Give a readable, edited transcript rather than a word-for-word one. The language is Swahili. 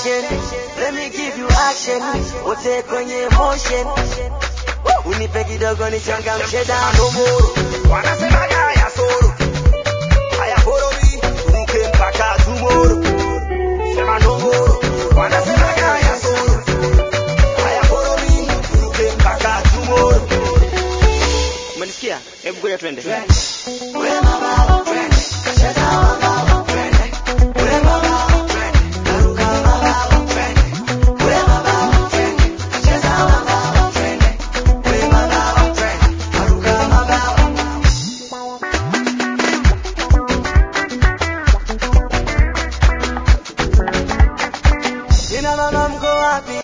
attention. Let me give you action. Wote kwenye emotion. Unipe kidogo nichangamshe damu. Wanasema haya soro. Haya follow me. Turuke mpaka tomorrow. Sema no more. Wanasema haya soro. Haya follow me. Turuke mpaka tomorrow. Umenisikia? Hebu ngoja twende. Wema baba, twende. Kasha